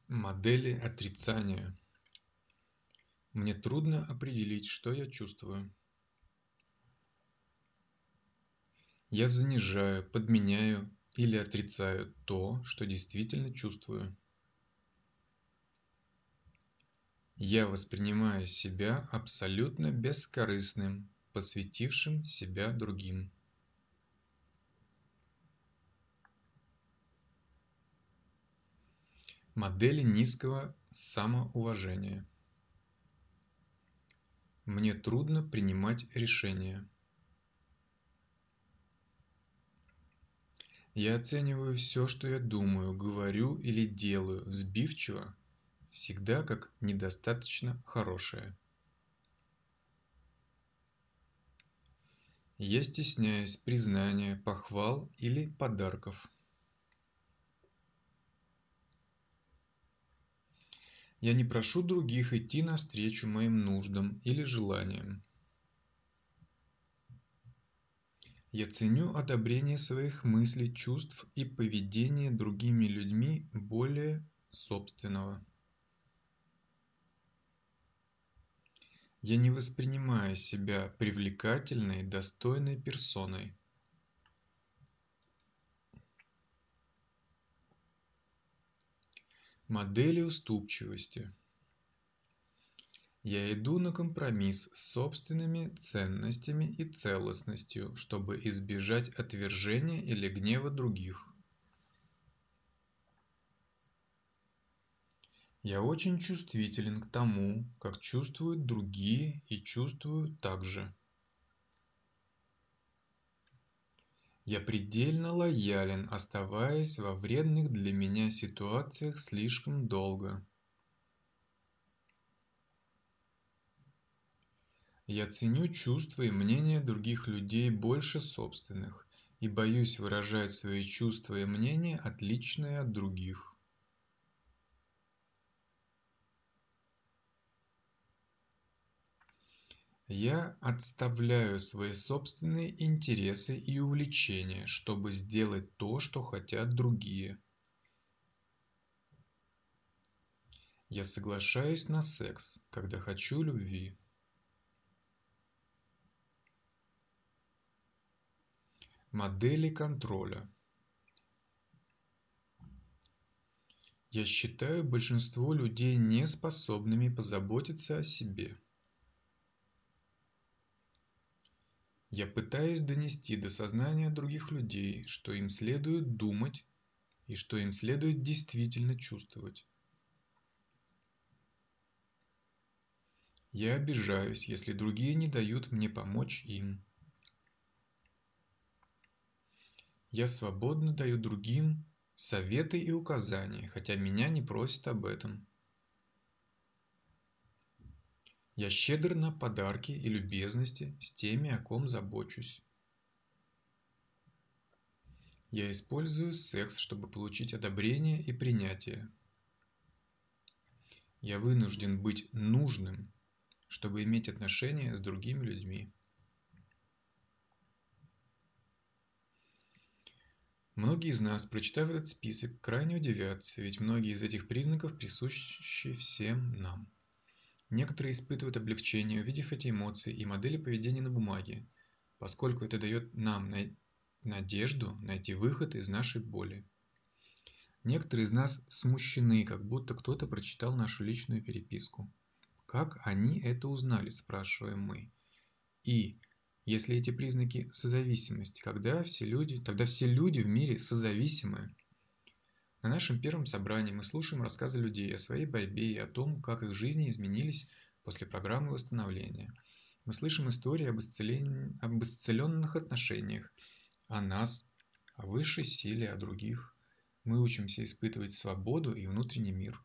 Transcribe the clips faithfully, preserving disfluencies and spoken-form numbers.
Модели отрицания. Мне трудно определить, что я чувствую. Я занижаю, подменяю или отрицаю то, что действительно чувствую. Я воспринимаю себя абсолютно бескорыстным, посвятившим себя другим. Модели низкого самоуважения. Мне трудно принимать решения. Я оцениваю все, что я думаю, говорю или делаю, сбивчиво, всегда как недостаточно хорошее. Я стесняюсь признания, похвал или подарков. Я не прошу других идти навстречу моим нуждам или желаниям. Я ценю одобрение своих мыслей, чувств и поведения другими людьми более собственного. Я не воспринимаю себя привлекательной, достойной персоной. Модели уступчивости. Я иду на компромисс с собственными ценностями и целостностью, чтобы избежать отвержения или гнева других. Я очень чувствителен к тому, как чувствуют другие и чувствую так же. Я предельно лоялен, оставаясь во вредных для меня ситуациях слишком долго. Я ценю чувства и мнения других людей больше собственных и боюсь выражать свои чувства и мнения, отличные от других. Я отставляю свои собственные интересы и увлечения, чтобы сделать то, что хотят другие. Я соглашаюсь на секс, когда хочу любви. Модели контроля. Я считаю большинство людей неспособными позаботиться о себе. Я пытаюсь донести до сознания других людей, что им следует думать и что им следует действительно чувствовать. Я обижаюсь, если другие не дают мне помочь им. Я свободно даю другим советы и указания, хотя меня не просят об этом. Я щедр на подарки и любезности с теми, о ком забочусь. Я использую секс, чтобы получить одобрение и принятие. Я вынужден быть нужным, чтобы иметь отношения с другими людьми. Многие из нас, прочитав этот список, крайне удивятся, ведь многие из этих признаков присущи всем нам. Некоторые испытывают облегчение, увидев эти эмоции и модели поведения на бумаге, поскольку это дает нам надежду найти выход из нашей боли. Некоторые из нас смущены, как будто кто-то прочитал нашу личную переписку. Как они это узнали, спрашиваем мы. И если эти признаки созависимости, когда все люди, тогда все люди в мире созависимы. На нашем первом собрании мы слушаем рассказы людей о своей борьбе и о том, как их жизни изменились после программы восстановления. Мы слышим истории об, исцелен... об исцеленных отношениях, о нас, о высшей силе, о других. Мы учимся испытывать свободу и внутренний мир.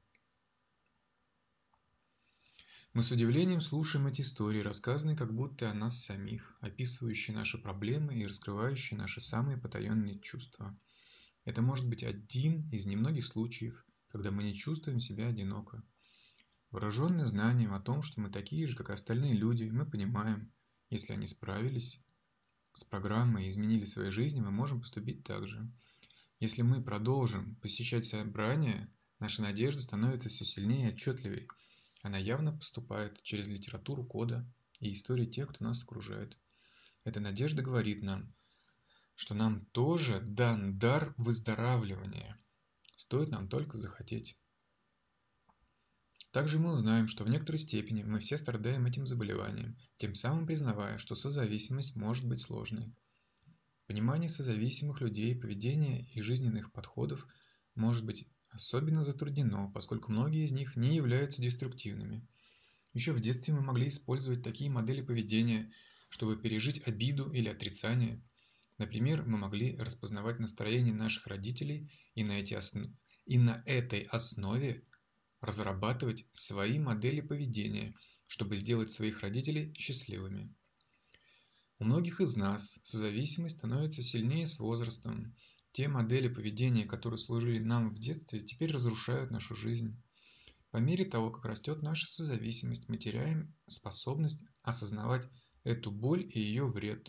Мы с удивлением слушаем эти истории, рассказанные как будто о нас самих, описывающие наши проблемы и раскрывающие наши самые потаенные чувства. Это может быть один из немногих случаев, когда мы не чувствуем себя одиноко. Вооруженные знанием о том, что мы такие же, как и остальные люди, мы понимаем, если они справились с программой и изменили свои жизни, мы можем поступить так же. Если мы продолжим посещать собрания, Наша надежда становится все сильнее и отчетливее. Она явно поступает через литературу кода и истории тех, кто нас окружает. Эта надежда говорит нам, что нам тоже дан дар выздоравливания. Стоит нам только захотеть. Также мы узнаем, что в некоторой степени мы все страдаем этим заболеванием, тем самым признавая, что созависимость может быть сложной. Понимание созависимых людей, поведения и жизненных подходов может быть особенно затруднено, поскольку многие из них не являются деструктивными. Еще в детстве мы могли использовать такие модели поведения, чтобы пережить обиду или отрицание. Например, мы могли распознавать настроение наших родителей и на, эти основ... и на этой основе разрабатывать свои модели поведения, чтобы сделать своих родителей счастливыми. У многих из нас созависимость становится сильнее с возрастом. Те модели поведения, которые служили нам в детстве, теперь разрушают нашу жизнь. По мере того, как растет наша созависимость, мы теряем способность осознавать эту боль и ее вред.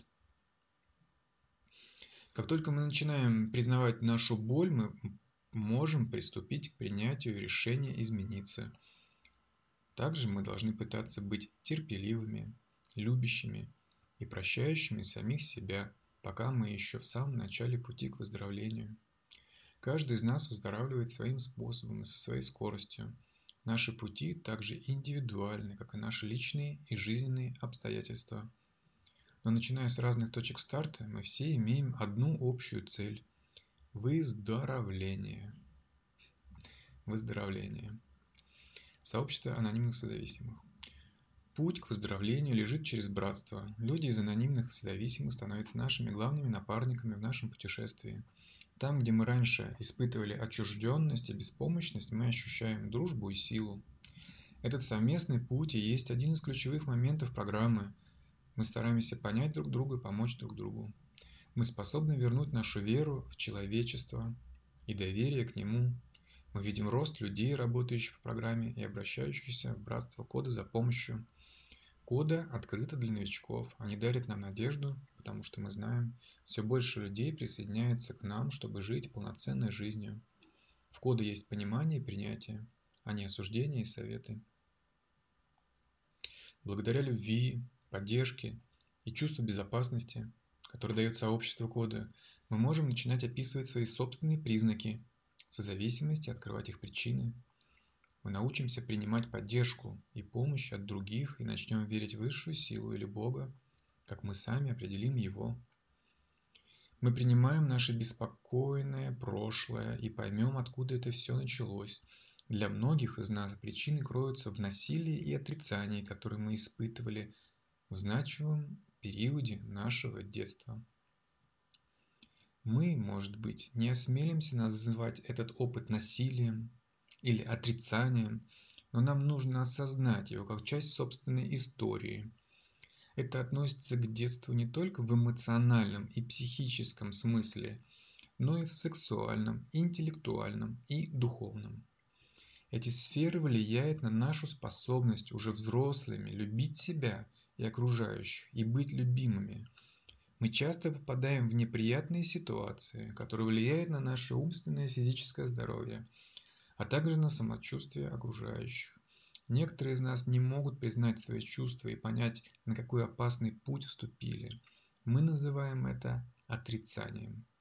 Как только мы начинаем признавать нашу боль, мы можем приступить к принятию решения измениться. Также мы должны пытаться быть терпеливыми, любящими и прощающими самих себя, пока мы еще в самом начале пути к выздоровлению. Каждый из нас выздоравливает своим способом и со своей скоростью. Наши пути также индивидуальны, как и наши личные и жизненные обстоятельства. Но начиная с разных точек старта, мы все имеем одну общую цель – выздоровление. Выздоровление. Сообщество анонимных созависимых. Путь к выздоровлению лежит через братство. Люди из анонимных созависимых становятся нашими главными напарниками в нашем путешествии. Там, где мы раньше испытывали отчужденность и беспомощность, мы ощущаем дружбу и силу. Этот совместный путь и есть один из ключевых моментов программы. Мы стараемся понять друг друга и помочь друг другу. Мы способны вернуть нашу веру в человечество и доверие к нему. Мы видим рост людей, работающих в программе и обращающихся в братство кода за помощью. Кода открыта для новичков. Они дарят нам надежду, потому что мы знаем, все больше людей присоединяется к нам, чтобы жить полноценной жизнью. В кода есть понимание и принятие, а не осуждение и советы. Благодаря любви, поддержке и чувству безопасности, которое дает сообщество кода, мы можем начинать описывать свои собственные признаки созависимости, открывать их причины. Мы научимся принимать поддержку и помощь от других и начнем верить в высшую силу или Бога, как мы сами определим Его. Мы принимаем наше беспокойное прошлое и поймем, откуда это все началось. Для многих из нас причины кроются в насилии и отрицании, которые мы испытывали в значимом периоде нашего детства. Мы, может быть, не осмелимся называть этот опыт насилием или отрицанием, но нам нужно осознать его как часть собственной истории. Это относится к детству не только в эмоциональном и психическом смысле, но и в сексуальном, интеллектуальном и духовном. Эти сферы влияют на нашу способность уже взрослыми любить себя и окружающих и быть любимыми. Мы часто попадаем в неприятные ситуации, которые влияют на наше умственное и физическое здоровье, а также на самочувствие окружающих. Некоторые из нас не могут признать свои чувства и понять, на какой опасный путь вступили. Мы называем это отрицанием.